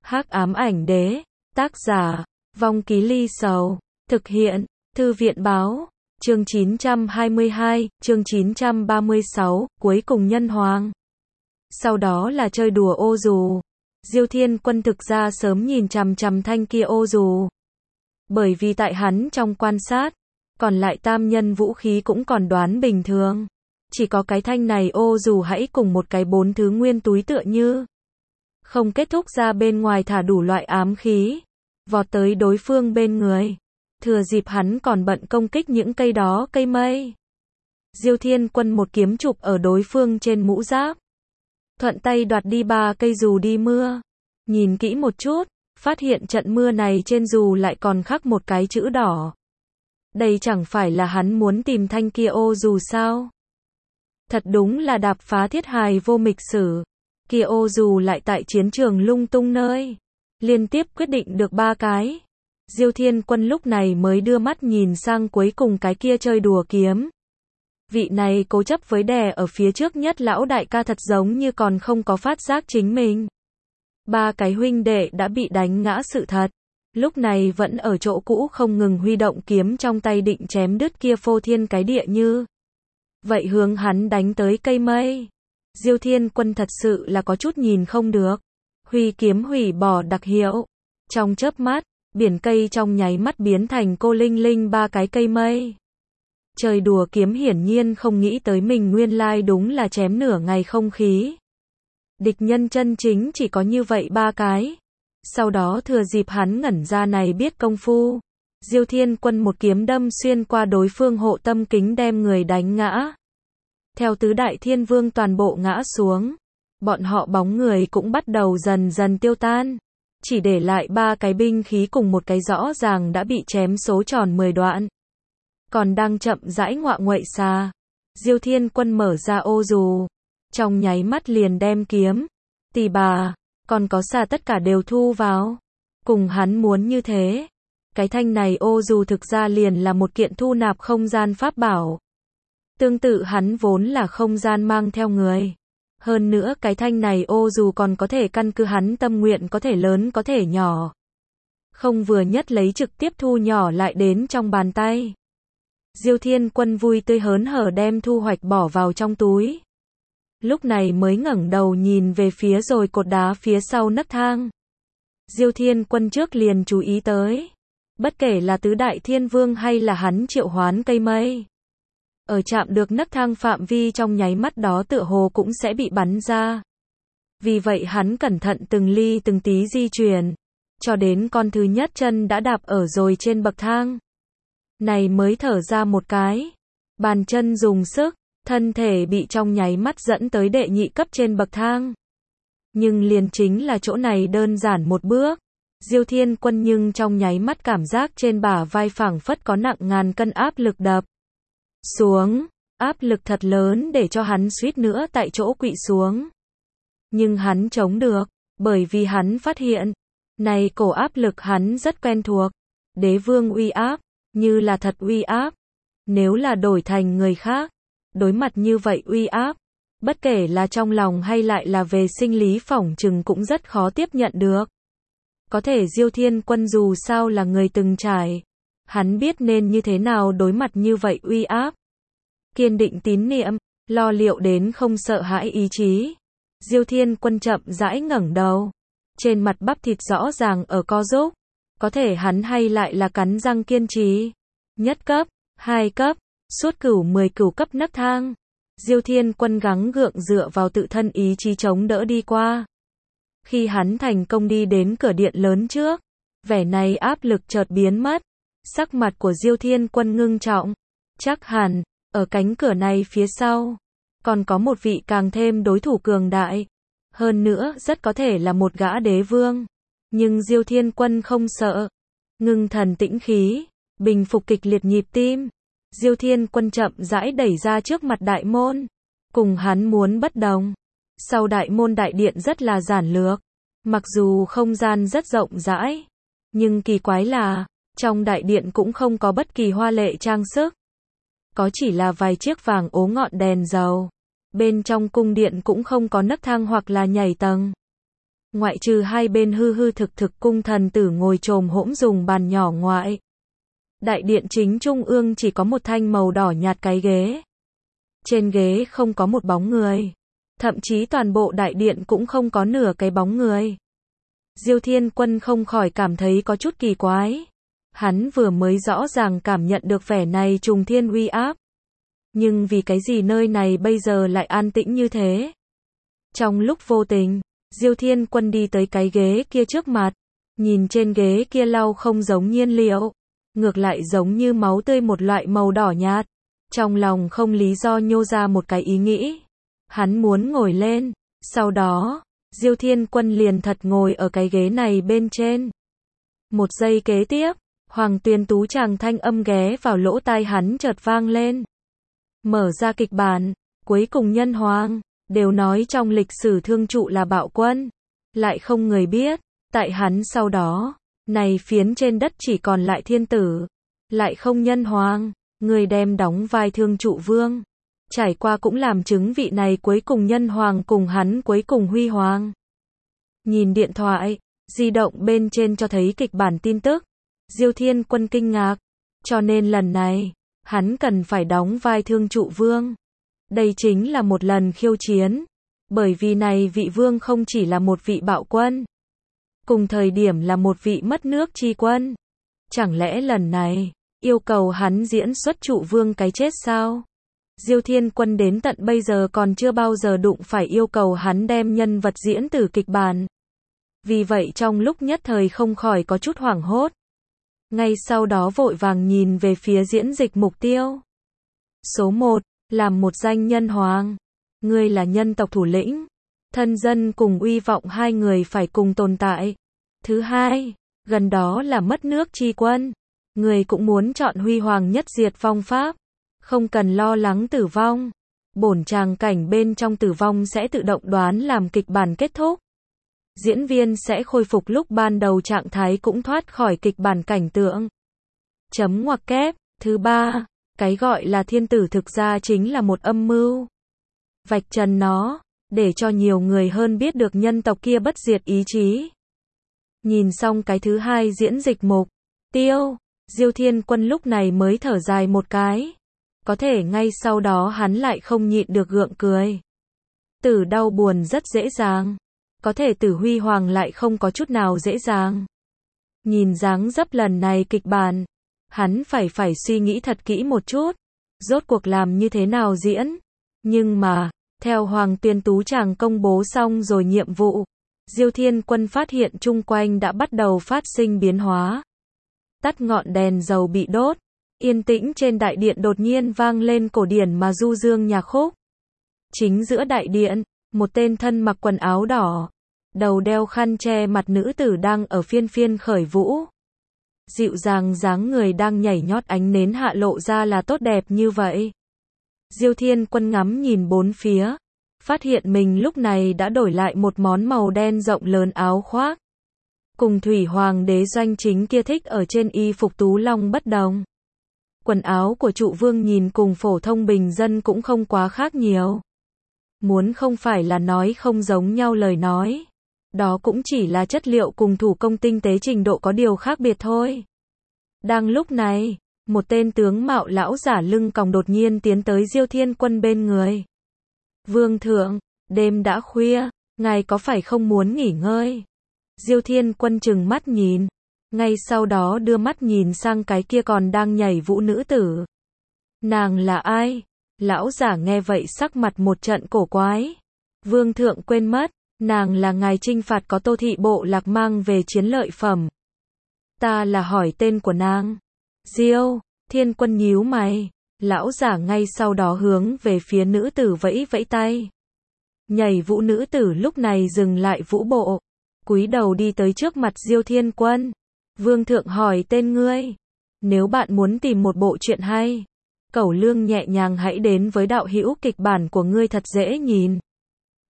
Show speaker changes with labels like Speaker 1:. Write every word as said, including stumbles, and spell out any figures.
Speaker 1: Hắc ám ảnh đế, tác giả, Vong Ký Ly Sầu, thực hiện, Thư viện báo, chương chín trăm hai mươi hai, chương chín trăm ba mươi sáu, cuối cùng nhân hoàng. Sau đó là chơi đùa ô dù. Diêu Thiên Quân thực ra sớm nhìn chằm chằm thanh kia ô dù. Bởi vì tại hắn trong quan sát, còn lại tam nhân vũ khí cũng còn đoán bình thường. Chỉ có cái thanh này ô dù hãy cùng một cái bốn thứ nguyên túi tựa như không kết thúc ra bên ngoài thả đủ loại ám khí, vọt tới đối phương bên người. Thừa dịp hắn còn bận công kích những cây đó cây mây. Diêu Thiên Quân một kiếm chụp ở đối phương trên mũ giáp. Thuận tay đoạt đi ba cây dù đi mưa. Nhìn kỹ một chút, phát hiện trận mưa này trên dù lại còn khắc một cái chữ đỏ. Đây chẳng phải là hắn muốn tìm thanh kia ô dù sao? Thật đúng là đạp phá thiết hài vô mịch sử. Kia ô dù lại tại chiến trường lung tung nơi. Liên tiếp quyết định được ba cái. Diêu Thiên Quân lúc này mới đưa mắt nhìn sang cuối cùng cái kia chơi đùa kiếm. Vị này cố chấp với đè ở phía trước nhất lão đại ca thật giống như còn không có phát giác chính mình. Ba cái huynh đệ đã bị đánh ngã sự thật. Lúc này vẫn ở chỗ cũ không ngừng huy động kiếm trong tay định chém đứt kia phô thiên cái địa như. Vậy hướng hắn đánh tới cây mây. Diêu Thiên Quân thật sự là có chút nhìn không được. Huy kiếm hủy bỏ đặc hiệu. Trong chớp mắt, biển cây trong nháy mắt biến thành cô linh linh ba cái cây mây. Trời đùa kiếm hiển nhiên không nghĩ tới mình nguyên lai đúng là chém nửa ngày không khí. Địch nhân chân chính chỉ có như vậy ba cái. Sau đó thừa dịp hắn ngẩn ra này biết công phu. Diêu Thiên Quân một kiếm đâm xuyên qua đối phương hộ tâm kính đem người đánh ngã. Theo tứ đại thiên vương toàn bộ ngã xuống. Bọn họ bóng người cũng bắt đầu dần dần tiêu tan. Chỉ để lại ba cái binh khí cùng một cái rõ ràng đã bị chém số tròn mười đoạn. Còn đang chậm rãi ngọa nguậy xa. Diêu Thiên Quân mở ra ô dù. Trong nháy mắt liền đem kiếm, tỳ bà, còn có xà tất cả đều thu vào. Cùng hắn muốn như thế. Cái thanh này ô dù thực ra liền là một kiện thu nạp không gian pháp bảo. Tương tự hắn vốn là không gian mang theo người. Hơn nữa cái thanh này ô dù còn có thể căn cứ hắn tâm nguyện có thể lớn có thể nhỏ. Không vừa nhất lấy trực tiếp thu nhỏ lại đến trong bàn tay. Diêu Thiên Quân vui tươi hớn hở đem thu hoạch bỏ vào trong túi. Lúc này mới ngẩng đầu nhìn về phía rồi cột đá phía sau nấc thang. Diêu Thiên Quân trước liền chú ý tới. Bất kể là tứ đại thiên vương hay là hắn triệu hoán cây mây. Ở chạm được nấc thang phạm vi trong nháy mắt đó tựa hồ cũng sẽ bị bắn ra. Vì vậy hắn cẩn thận từng ly từng tí di chuyển. Cho đến con thứ nhất chân đã đạp ở rồi trên bậc thang. Này mới thở ra một cái. Bàn chân dùng sức. Thân thể bị trong nháy mắt dẫn tới đệ nhị cấp trên bậc thang. Nhưng liền chính là chỗ này đơn giản một bước. Diêu Thiên Quân nhưng trong nháy mắt cảm giác trên bả vai phảng phất có nặng ngàn cân áp lực đập xuống. Áp lực thật lớn để cho hắn suýt nữa tại chỗ quỵ xuống. Nhưng hắn chống được. Bởi vì hắn phát hiện. Này cổ áp lực hắn rất quen thuộc. Đế vương uy áp. Như là thật uy áp. Nếu là đổi thành người khác. Đối mặt như vậy uy áp, bất kể là trong lòng hay lại là về sinh lý phỏng chừng cũng rất khó tiếp nhận được. Có thể Diêu Thiên Quân dù sao là người từng trải, hắn biết nên như thế nào đối mặt như vậy uy áp. Kiên định tín niệm, lo liệu đến không sợ hãi ý chí. Diêu Thiên Quân chậm rãi ngẩng đầu, trên mặt bắp thịt rõ ràng ở co rúm. Có thể hắn hay lại là cắn răng kiên trì. Nhất cấp, hai cấp. Suốt cửu mười cửu cấp nấc thang. Diêu Thiên Quân gắng gượng dựa vào tự thân ý chí chống đỡ đi qua. Khi hắn thành công đi đến cửa điện lớn trước, vẻ này áp lực chợt biến mất. Sắc mặt của Diêu Thiên Quân ngưng trọng. Chắc hẳn, ở cánh cửa này phía sau, còn có một vị càng thêm đối thủ cường đại. Hơn nữa, rất có thể là một gã đế vương. Nhưng Diêu Thiên Quân không sợ. Ngưng thần tĩnh khí, bình phục kịch liệt nhịp tim. Diêu Thiên Quân chậm rãi đẩy ra trước mặt đại môn. Cùng hắn muốn bất đồng. Sau đại môn đại điện rất là giản lược. Mặc dù không gian rất rộng rãi. Nhưng kỳ quái là, trong đại điện cũng không có bất kỳ hoa lệ trang sức. Có chỉ là vài chiếc vàng ố ngọn đèn dầu. Bên trong cung điện cũng không có nấc thang hoặc là nhảy tầng. ngoại trừ hai bên hư hư thực thực cung thần tử ngồi chồm hỗn dùng bàn nhỏ ngoại. Đại điện chính trung ương chỉ có một thanh màu đỏ nhạt cái ghế. Trên ghế không có một bóng người. Thậm chí toàn bộ đại điện cũng không có nửa cái bóng người. Diêu Thiên Quân không khỏi cảm thấy có chút kỳ quái. Hắn vừa mới rõ ràng cảm nhận được vẻ này trùng thiên uy áp. Nhưng vì cái gì nơi này bây giờ lại an tĩnh như thế? Trong lúc vô tình, Diêu Thiên Quân đi tới cái ghế kia trước mặt. Nhìn trên ghế kia lau không giống nhiên liệu. Ngược lại giống như máu tươi một loại màu đỏ nhạt. Trong lòng không lý do nhô ra một cái ý nghĩ. Hắn muốn ngồi lên. Sau đó, Diêu Thiên Quân liền thật ngồi ở cái ghế này bên trên. Một giây kế tiếp, Hoàng Tuyền Tú chàng thanh âm ghé vào lỗ tai hắn chợt vang lên. Mở ra kịch bản, cuối cùng nhân hoàng, đều nói trong lịch sử thương trụ là bạo quân. Lại không người biết, tại hắn sau đó, này phiến trên đất chỉ còn lại thiên tử. Lại không nhân hoàng, người đem đóng vai thương trụ vương. Trải qua cũng làm chứng vị này cuối cùng nhân hoàng cùng hắn cuối cùng huy hoàng. Nhìn điện thoại, di động bên trên cho thấy kịch bản tin tức. Diêu Thiên Quân kinh ngạc. Cho nên lần này, hắn cần phải đóng vai thương trụ vương. Đây chính là một lần khiêu chiến. Bởi vì này vị vương không chỉ là một vị bạo quân. Cùng thời điểm là một vị mất nước chi quân. Chẳng lẽ lần này, yêu cầu hắn diễn xuất trụ vương cái chết sao? Diêu Thiên Quân đến tận bây giờ còn chưa bao giờ đụng phải yêu cầu hắn đem nhân vật diễn từ kịch bản. Vì vậy trong lúc nhất thời không khỏi có chút hoảng hốt. Ngay sau đó vội vàng nhìn về phía diễn dịch mục tiêu. Số một, làm một danh nhân hoàng. Ngươi là nhân tộc thủ lĩnh. Thân dân cùng uy vọng hai người phải cùng tồn tại. Thứ hai, gần đó là mất nước chi quân. Người cũng muốn chọn huy hoàng nhất diệt vong pháp. Không cần lo lắng tử vong. Bổn tràng cảnh bên trong tử vong sẽ tự động đoán làm kịch bản kết thúc. Diễn viên sẽ khôi phục lúc ban đầu trạng thái cũng thoát khỏi kịch bản cảnh tượng. Chấm ngoặc kép. Thứ ba, cái gọi là thiên tử thực ra chính là một âm mưu. Vạch trần nó, để cho nhiều người hơn biết được nhân tộc kia bất diệt ý chí. Nhìn xong cái thứ hai diễn dịch mục tiêu, Diêu Thiên Quân lúc này mới thở dài một cái. Có thể ngay sau đó hắn lại không nhịn được gượng cười. Tử đau buồn rất dễ dàng. Có thể tử huy hoàng lại không có chút nào dễ dàng. Nhìn dáng dấp lần này kịch bản, hắn phải phải suy nghĩ thật kỹ một chút. Rốt cuộc làm như thế nào diễn. Nhưng mà, theo Hoàng Tuyền Tú chàng công bố xong rồi nhiệm vụ, Diêu Thiên Quân phát hiện chung quanh đã bắt đầu phát sinh biến hóa. Tắt ngọn đèn dầu bị đốt. Yên tĩnh trên đại điện đột nhiên vang lên cổ điển mà du dương nhạc khúc. Chính giữa đại điện, một tên thân mặc quần áo đỏ, đầu đeo khăn che mặt nữ tử đang ở phiên phiên khởi vũ. Dịu dàng dáng người đang nhảy nhót ánh nến hạ lộ ra là tốt đẹp như vậy. Diêu Thiên Quân ngắm nhìn bốn phía, phát hiện mình lúc này đã đổi lại một món màu đen rộng lớn áo khoác. Cùng Thủy Hoàng đế doanh chính kia thích ở trên y phục tú long bất đồng. Quần áo của trụ vương nhìn cùng phổ thông bình dân cũng không quá khác nhiều. Muốn không phải là nói không giống nhau lời nói. Đó cũng chỉ là chất liệu cùng thủ công tinh tế trình độ có điều khác biệt thôi. Đang lúc này, một tên tướng mạo lão giả lưng còng đột nhiên tiến tới Diêu Thiên Quân bên người. Vương thượng, đêm đã khuya, ngài có phải không muốn nghỉ ngơi? Diêu Thiên Quân trừng mắt nhìn. Ngay sau đó đưa mắt nhìn sang cái kia còn đang nhảy vũ nữ tử. Nàng là ai? Lão giả nghe vậy sắc mặt một trận cổ quái. Vương thượng quên mất, nàng là ngài trinh phạt có Tô thị bộ lạc mang về chiến lợi phẩm. Ta là hỏi tên của nàng. Diêu Thiên Quân nhíu mày. Lão giả ngay sau đó hướng về phía nữ tử vẫy vẫy tay. Nhảy vũ nữ tử lúc này dừng lại vũ bộ, cúi đầu đi tới trước mặt Diêu Thiên Quân. Vương thượng hỏi tên ngươi. Nếu bạn muốn tìm một bộ truyện hay, Cẩu Lương nhẹ nhàng hãy đến với đạo hữu kịch bản của ngươi thật dễ nhìn.